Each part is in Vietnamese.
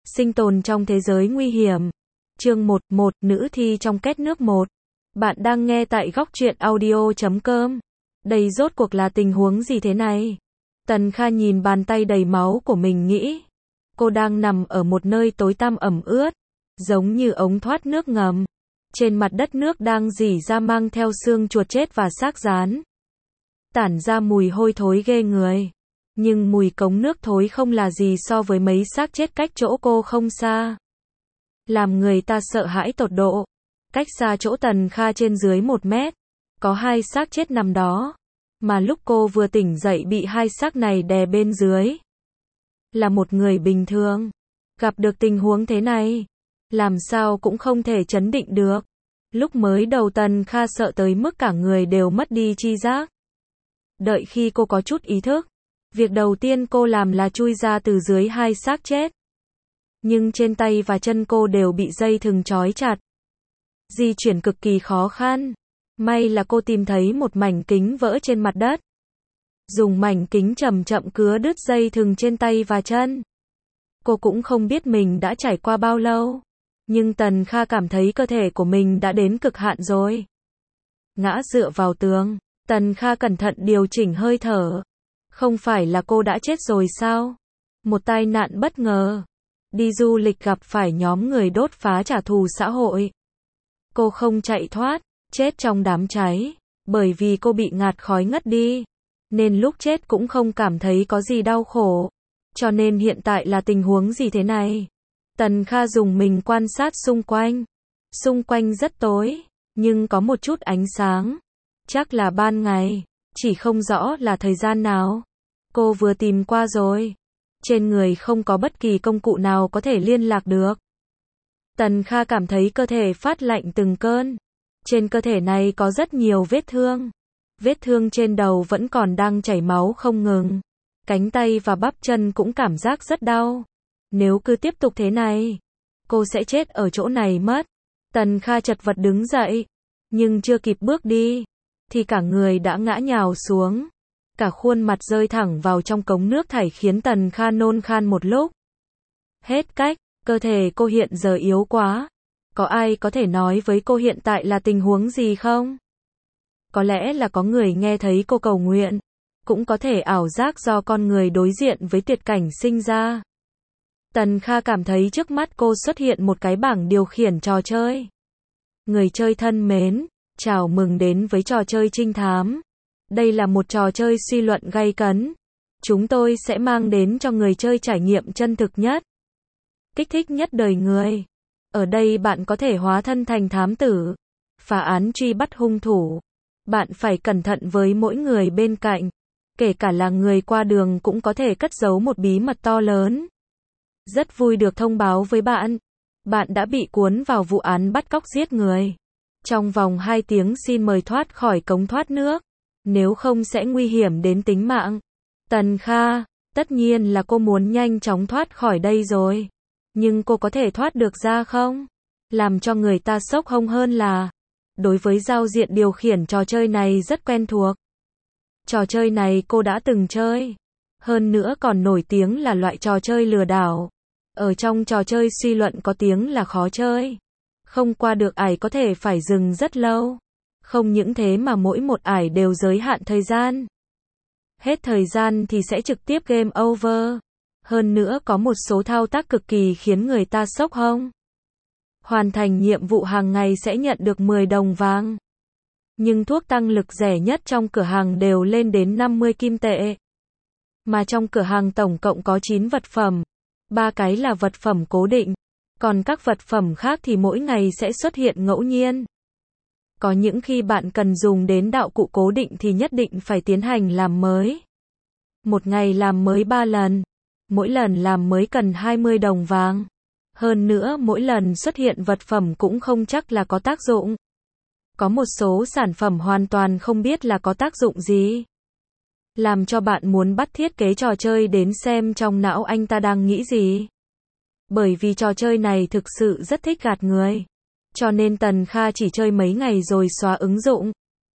Sinh tồn trong thế giới nguy hiểm. Chương 1, nữ thi trong két nước 1. Bạn đang nghe tại góc truyện audio.com. Đây rốt cuộc là tình huống gì thế này? Tần Kha nhìn bàn tay đầy máu của mình nghĩ. Cô đang nằm ở một nơi tối tăm ẩm ướt, giống như ống thoát nước ngầm. Trên mặt đất nước đang rỉ ra mang theo xương chuột chết và xác rán. Tản ra mùi hôi thối ghê người. Nhưng mùi cống nước thối không là gì so với mấy xác chết cách chỗ cô không xa. Làm người ta sợ hãi tột độ. Cách xa chỗ Tần Kha trên dưới 1 mét, có 2 xác chết nằm đó. Mà lúc cô vừa tỉnh dậy bị 2 xác này đè bên dưới. Là một người bình thường, gặp được tình huống thế này, làm sao cũng không thể trấn định được. Lúc mới đầu Tần Kha sợ tới mức cả người đều mất đi tri giác. Đợi khi cô có chút ý thức, việc đầu tiên cô làm là chui ra từ dưới 2 xác chết. Nhưng trên tay và chân cô đều bị dây thừng trói chặt. Di chuyển cực kỳ khó khăn. May là cô tìm thấy một mảnh kính vỡ trên mặt đất. Dùng mảnh kính chậm chậm cứa đứt dây thừng trên tay và chân. Cô cũng không biết mình đã trải qua bao lâu. Nhưng Tần Kha cảm thấy cơ thể của mình đã đến cực hạn rồi. Ngã dựa vào tường, Tần Kha cẩn thận điều chỉnh hơi thở. Không phải là cô đã chết rồi sao? Một tai nạn bất ngờ. Đi du lịch gặp phải nhóm người đốt phá trả thù xã hội. Cô không chạy thoát, chết trong đám cháy. Bởi vì cô bị ngạt khói ngất đi. Nên lúc chết cũng không cảm thấy có gì đau khổ. Cho nên hiện tại là tình huống gì thế này? Tần Kha dùng mình quan sát xung quanh. Xung quanh rất tối, nhưng có một chút ánh sáng. Chắc là ban ngày, chỉ không rõ là thời gian nào. Cô vừa tìm qua rồi. Trên người không có bất kỳ công cụ nào có thể liên lạc được. Tần Kha cảm thấy cơ thể phát lạnh từng cơn. Trên cơ thể này có rất nhiều vết thương. Vết thương trên đầu vẫn còn đang chảy máu không ngừng. Cánh tay và bắp chân cũng cảm giác rất đau. Nếu cứ tiếp tục thế này, cô sẽ chết ở chỗ này mất. Tần Kha chật vật đứng dậy, nhưng chưa kịp bước đi, thì cả người đã ngã nhào xuống. Cả khuôn mặt rơi thẳng vào trong cống nước thải khiến Tần Kha nôn khan một lúc. Hết cách, cơ thể cô hiện giờ yếu quá. Có ai có thể nói với cô hiện tại là tình huống gì không? Có lẽ là có người nghe thấy cô cầu nguyện. Cũng có thể ảo giác do con người đối diện với tuyệt cảnh sinh ra. Tần Kha cảm thấy trước mắt cô xuất hiện một cái bảng điều khiển trò chơi. Người chơi thân mến, chào mừng đến với trò chơi trinh thám. Đây là một trò chơi suy luận gay cấn. Chúng tôi sẽ mang đến cho người chơi trải nghiệm chân thực nhất, kích thích nhất đời người. Ở đây bạn có thể hóa thân thành thám tử, phá án truy bắt hung thủ. Bạn phải cẩn thận với mỗi người bên cạnh. Kể cả là người qua đường cũng có thể cất giấu một bí mật to lớn. Rất vui được thông báo với bạn. Bạn đã bị cuốn vào vụ án bắt cóc giết người. Trong vòng 2 tiếng xin mời thoát khỏi cống thoát nước. Nếu không sẽ nguy hiểm đến tính mạng. Tần Kha, tất nhiên là cô muốn nhanh chóng thoát khỏi đây rồi. Nhưng cô có thể thoát được ra không? Làm cho người ta sốc hông hơn là, đối với giao diện điều khiển trò chơi này rất quen thuộc. Trò chơi này cô đã từng chơi. Hơn nữa còn nổi tiếng là loại trò chơi lừa đảo. Ở trong trò chơi suy luận có tiếng là khó chơi. Không qua được ải có thể phải dừng rất lâu. Không những thế mà mỗi một ải đều giới hạn thời gian. Hết thời gian thì sẽ trực tiếp game over. Hơn nữa có một số thao tác cực kỳ khiến người ta sốc hông. Hoàn thành nhiệm vụ hàng ngày sẽ nhận được 10 đồng vàng. Nhưng thuốc tăng lực rẻ nhất trong cửa hàng đều lên đến 50 kim tệ. Mà trong cửa hàng tổng cộng có 9 vật phẩm. 3 cái là vật phẩm cố định. Còn các vật phẩm khác thì mỗi ngày sẽ xuất hiện ngẫu nhiên. Có những khi bạn cần dùng đến đạo cụ cố định thì nhất định phải tiến hành làm mới. Một ngày làm mới 3 lần. Mỗi lần làm mới cần 20 đồng vàng. Hơn nữa mỗi lần xuất hiện vật phẩm cũng không chắc là có tác dụng. Có một số sản phẩm hoàn toàn không biết là có tác dụng gì. Làm cho bạn muốn bắt thiết kế trò chơi đến xem trong não anh ta đang nghĩ gì. Bởi vì trò chơi này thực sự rất thích gạt người. Cho nên Tần Kha chỉ chơi mấy ngày rồi xóa ứng dụng.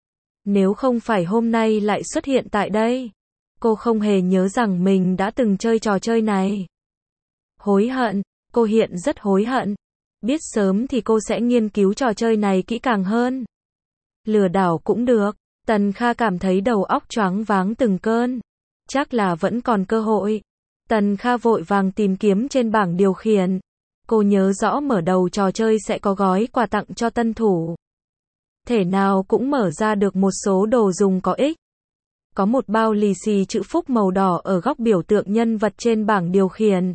Nếu không phải hôm nay lại xuất hiện tại đây, cô không hề nhớ rằng mình đã từng chơi trò chơi này. Hối hận, Cô hiện rất hối hận. Biết sớm thì cô sẽ nghiên cứu trò chơi này kỹ càng hơn. Lừa đảo cũng được. Tần Kha cảm thấy đầu óc choáng váng từng cơn. Chắc là vẫn còn cơ hội. Tần Kha vội vàng tìm kiếm trên bảng điều khiển. Cô nhớ rõ mở đầu trò chơi sẽ có gói quà tặng cho tân thủ. Thể nào cũng mở ra được một số đồ dùng có ích. Có một bao lì xì chữ phúc màu đỏ ở góc biểu tượng nhân vật trên bảng điều khiển.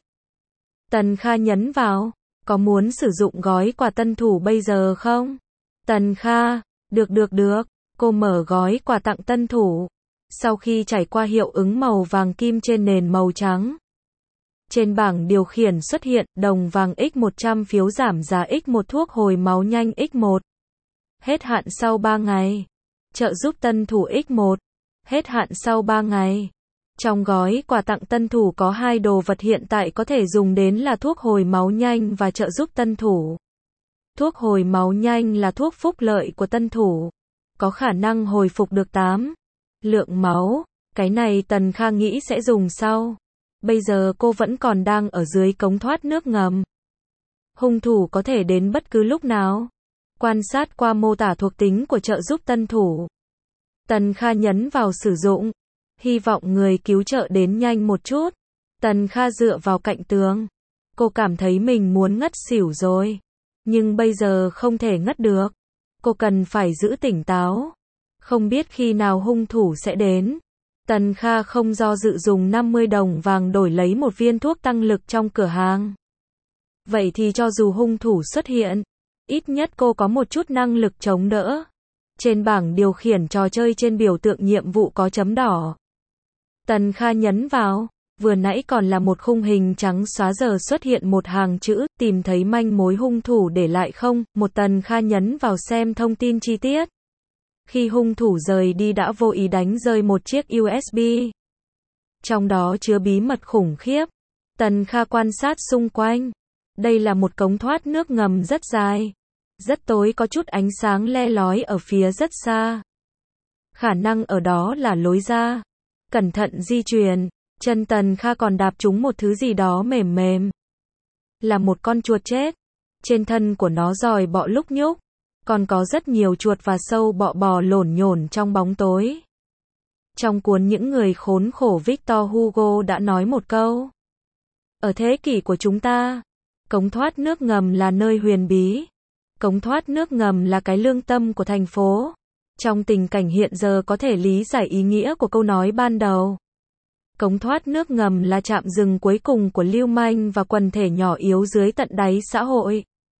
Tần Kha nhấn vào. Có muốn sử dụng gói quà tân thủ bây giờ không? Tần Kha, được. Cô mở gói quà tặng tân thủ. Sau khi trải qua hiệu ứng màu vàng kim trên nền màu trắng. Trên bảng điều khiển xuất hiện đồng vàng X100 phiếu giảm giá X1 thuốc hồi máu nhanh X1. Hết hạn sau 3 ngày. Trợ giúp tân thủ X1. Hết hạn sau 3 ngày. Trong gói quà tặng tân thủ có 2 đồ vật hiện tại có thể dùng đến là thuốc hồi máu nhanh và trợ giúp tân thủ. Thuốc hồi máu nhanh là thuốc phúc lợi của tân thủ. Có khả năng hồi phục được 8 lượng máu. Cái này Tần Kha nghĩ sẽ dùng sau. Bây giờ cô vẫn còn đang ở dưới cống thoát nước ngầm. Hung thủ có thể đến bất cứ lúc nào. Quan sát qua mô tả thuộc tính của trợ giúp tân thủ. Tần Kha nhấn vào sử dụng. Hy vọng người cứu trợ đến nhanh một chút. Tần Kha dựa vào cạnh tường. Cô cảm thấy mình muốn ngất xỉu rồi. Nhưng bây giờ không thể ngất được. Cô cần phải giữ tỉnh táo. Không biết khi nào hung thủ sẽ đến. Tần Kha không do dự dùng 50 đồng vàng đổi lấy một viên thuốc tăng lực trong cửa hàng. Vậy thì cho dù hung thủ xuất hiện, ít nhất cô có một chút năng lực chống đỡ. Trên bảng điều khiển trò chơi trên biểu tượng nhiệm vụ có chấm đỏ. Tần Kha nhấn vào. Vừa nãy còn là một khung hình trắng xóa, giờ xuất hiện một hàng chữ, tìm thấy manh mối hung thủ để lại không? Một Tần Kha nhấn vào xem thông tin chi tiết. Khi hung thủ rời đi đã vô ý đánh rơi một chiếc USB. Trong đó chứa bí mật khủng khiếp. Tần Kha quan sát xung quanh. Đây là một cống thoát nước ngầm rất dài. Rất tối, có chút ánh sáng le lói ở phía rất xa. Khả năng ở đó là lối ra. Cẩn thận di chuyển. Chân Tần Kha còn đạp trúng một thứ gì đó mềm mềm. Là một con chuột chết. Trên thân của nó giòi bọ lúc nhúc. Còn có rất nhiều chuột và sâu bọ bò lổn nhổn trong bóng tối. Trong cuốn Những người khốn khổ, Victor Hugo đã nói một câu. Ở thế kỷ của chúng ta, cống thoát nước ngầm là nơi huyền bí. Cống thoát nước ngầm là cái lương tâm của thành phố. Trong tình cảnh hiện giờ có thể lý giải ý nghĩa của câu nói ban đầu. Cống thoát nước ngầm là trạm dừng cuối cùng của lưu manh và quần thể nhỏ yếu dưới tận đáy xã hội.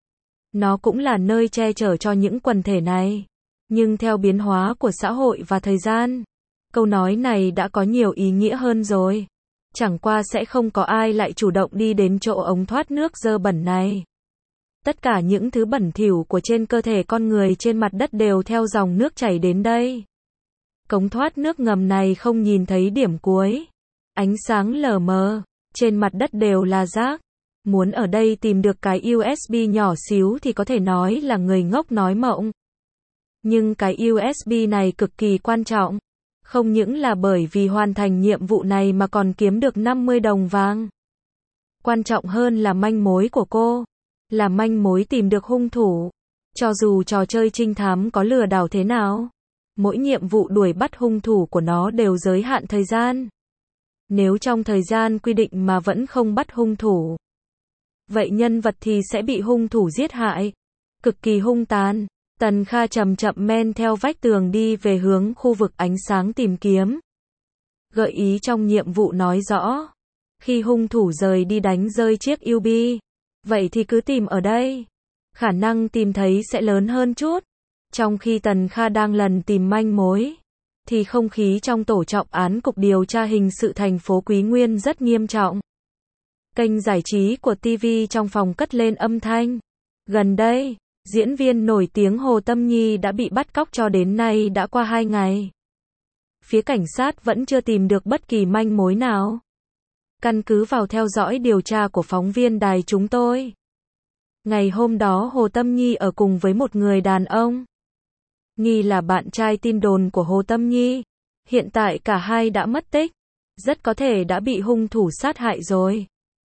Nó cũng là nơi che chở cho những quần thể này. Nhưng theo biến hóa của xã hội và thời gian, câu nói này đã có nhiều ý nghĩa hơn rồi. Chẳng qua sẽ không có ai lại chủ động đi đến chỗ ống thoát nước dơ bẩn này. Tất cả những thứ bẩn thỉu của trên cơ thể con người trên mặt đất đều theo dòng nước chảy đến đây. Cống thoát nước ngầm này không nhìn thấy điểm cuối. Ánh sáng lờ mờ, trên mặt đất đều là rác. Muốn ở đây tìm được cái USB nhỏ xíu thì có thể nói là người ngốc nói mộng. Nhưng cái USB này cực kỳ quan trọng. Không những là bởi vì hoàn thành nhiệm vụ này mà còn kiếm được 50 đồng vàng. Quan trọng hơn là manh mối của cô. Là manh mối tìm được hung thủ. Cho dù trò chơi trinh thám có lừa đảo thế nào, mỗi nhiệm vụ đuổi bắt hung thủ của nó đều giới hạn thời gian. Nếu trong thời gian quy định mà vẫn không bắt hung thủ, vậy nhân vật thì sẽ bị hung thủ giết hại. Cực kỳ hung tàn. Tần Kha chậm chậm men theo vách tường đi về hướng khu vực ánh sáng tìm kiếm. Gợi ý trong nhiệm vụ nói rõ, khi hung thủ rời đi đánh rơi chiếc USB, vậy thì cứ tìm ở đây. Khả năng tìm thấy sẽ lớn hơn chút. Trong khi Tần Kha đang lần tìm manh mối, thì không khí trong tổ trọng án Cục Điều tra Hình sự thành phố Quý Nguyên rất nghiêm trọng. Kênh giải trí của TV trong phòng cất lên âm thanh. Gần đây, diễn viên nổi tiếng Hồ Tâm Nhi đã bị bắt cóc, cho đến nay đã qua 2 ngày. Phía cảnh sát vẫn chưa tìm được bất kỳ manh mối nào. Căn cứ vào theo dõi điều tra của phóng viên đài chúng tôi, ngày hôm đó Hồ Tâm Nhi ở cùng với một người đàn ông, nghi là bạn trai tin đồn của Hồ Tâm Nhi. Hiện tại cả hai đã mất tích. Rất có thể đã bị hung thủ sát hại rồi.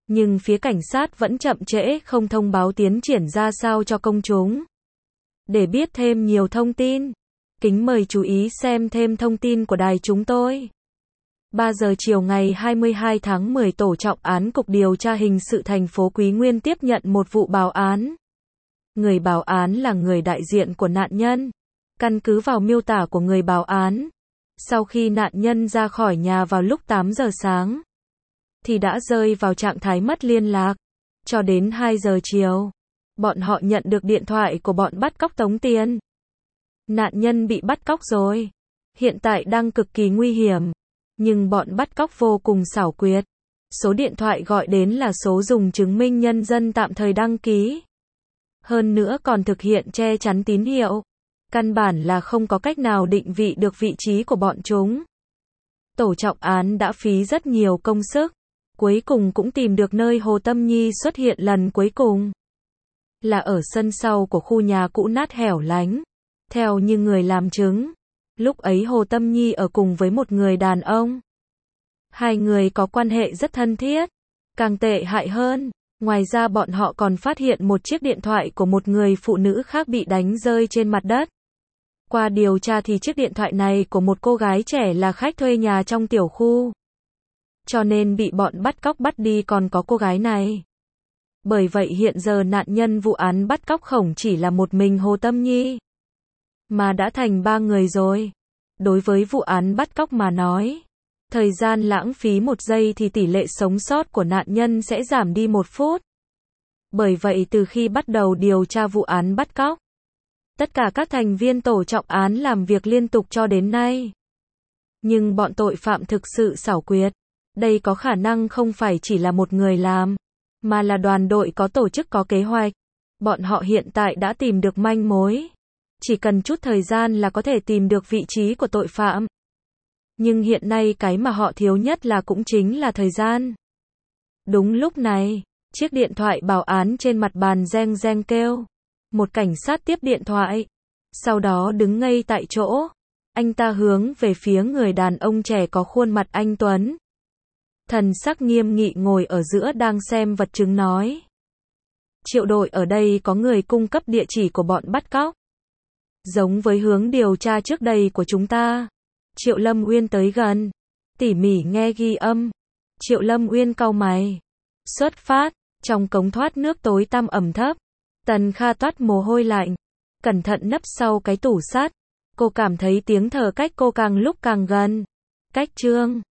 Nhưng phía cảnh sát vẫn chậm trễ không thông báo tiến triển ra sao cho công chúng. Để biết thêm nhiều thông tin, kính mời chú ý xem thêm thông tin của đài chúng tôi. 3 giờ chiều ngày 22 tháng 10, Tổ trọng án Cục Điều tra Hình sự thành phố Quý Nguyên tiếp nhận một vụ báo án. Người báo án là người đại diện của nạn nhân. Căn cứ vào miêu tả của người báo án, sau khi nạn nhân ra khỏi nhà vào lúc 8 giờ sáng, thì đã rơi vào trạng thái mất liên lạc. Cho đến 2 giờ chiều, bọn họ nhận được điện thoại của bọn bắt cóc tống tiền. Nạn nhân bị bắt cóc rồi. Hiện tại đang cực kỳ nguy hiểm. Nhưng bọn bắt cóc vô cùng xảo quyệt. Số điện thoại gọi đến là số dùng chứng minh nhân dân tạm thời đăng ký. Hơn nữa còn thực hiện che chắn tín hiệu. Căn bản là không có cách nào định vị được vị trí của bọn chúng. Tổ trọng án đã phí rất nhiều công sức. Cuối cùng cũng tìm được nơi Hồ Tâm Nhi xuất hiện lần cuối cùng. Là ở sân sau của khu nhà cũ nát hẻo lánh. Theo như người làm chứng, lúc ấy Hồ Tâm Nhi ở cùng với một người đàn ông. Hai người có quan hệ rất thân thiết. Càng tệ hại hơn, ngoài ra bọn họ còn phát hiện một chiếc điện thoại của một người phụ nữ khác bị đánh rơi trên mặt đất. Qua điều tra thì chiếc điện thoại này của một cô gái trẻ là khách thuê nhà trong tiểu khu. Cho nên bị bọn bắt cóc bắt đi còn có cô gái này. Bởi vậy hiện giờ nạn nhân vụ án bắt cóc không chỉ là một mình Hồ Tâm Nhi, mà đã thành 3 người rồi. Đối với vụ án bắt cóc mà nói, thời gian lãng phí 1 giây thì tỷ lệ sống sót của nạn nhân sẽ giảm đi 1 phút. Bởi vậy từ khi bắt đầu điều tra vụ án bắt cóc, tất cả các thành viên tổ trọng án làm việc liên tục cho đến nay. Nhưng bọn tội phạm thực sự xảo quyệt. Đây có khả năng không phải chỉ là một người làm, mà là đoàn đội có tổ chức có kế hoạch. Bọn họ hiện tại đã tìm được manh mối. Chỉ cần chút thời gian là có thể tìm được vị trí của tội phạm. Nhưng hiện nay cái mà họ thiếu nhất là cũng chính là thời gian. Đúng lúc này, chiếc điện thoại báo án trên mặt bàn reng reng kêu. Một cảnh sát tiếp điện thoại. Sau đó đứng ngây tại chỗ. Anh ta hướng về phía người đàn ông trẻ có khuôn mặt anh tuấn. Thần sắc nghiêm nghị ngồi ở giữa đang xem vật chứng nói. Triệu đội ở đây có người cung cấp địa chỉ của bọn bắt cóc. Giống với hướng điều tra trước đây của chúng ta. Triệu Lâm Uyên tới gần. Tỉ mỉ nghe ghi âm. Triệu Lâm Uyên cau mày. Xuất phát. Trong cống thoát nước tối tăm ẩm thấp. Tần Kha toát mồ hôi lạnh. Cẩn thận nấp sau cái tủ sắt. Cô cảm thấy tiếng thở cách cô càng lúc càng gần. Cách Trương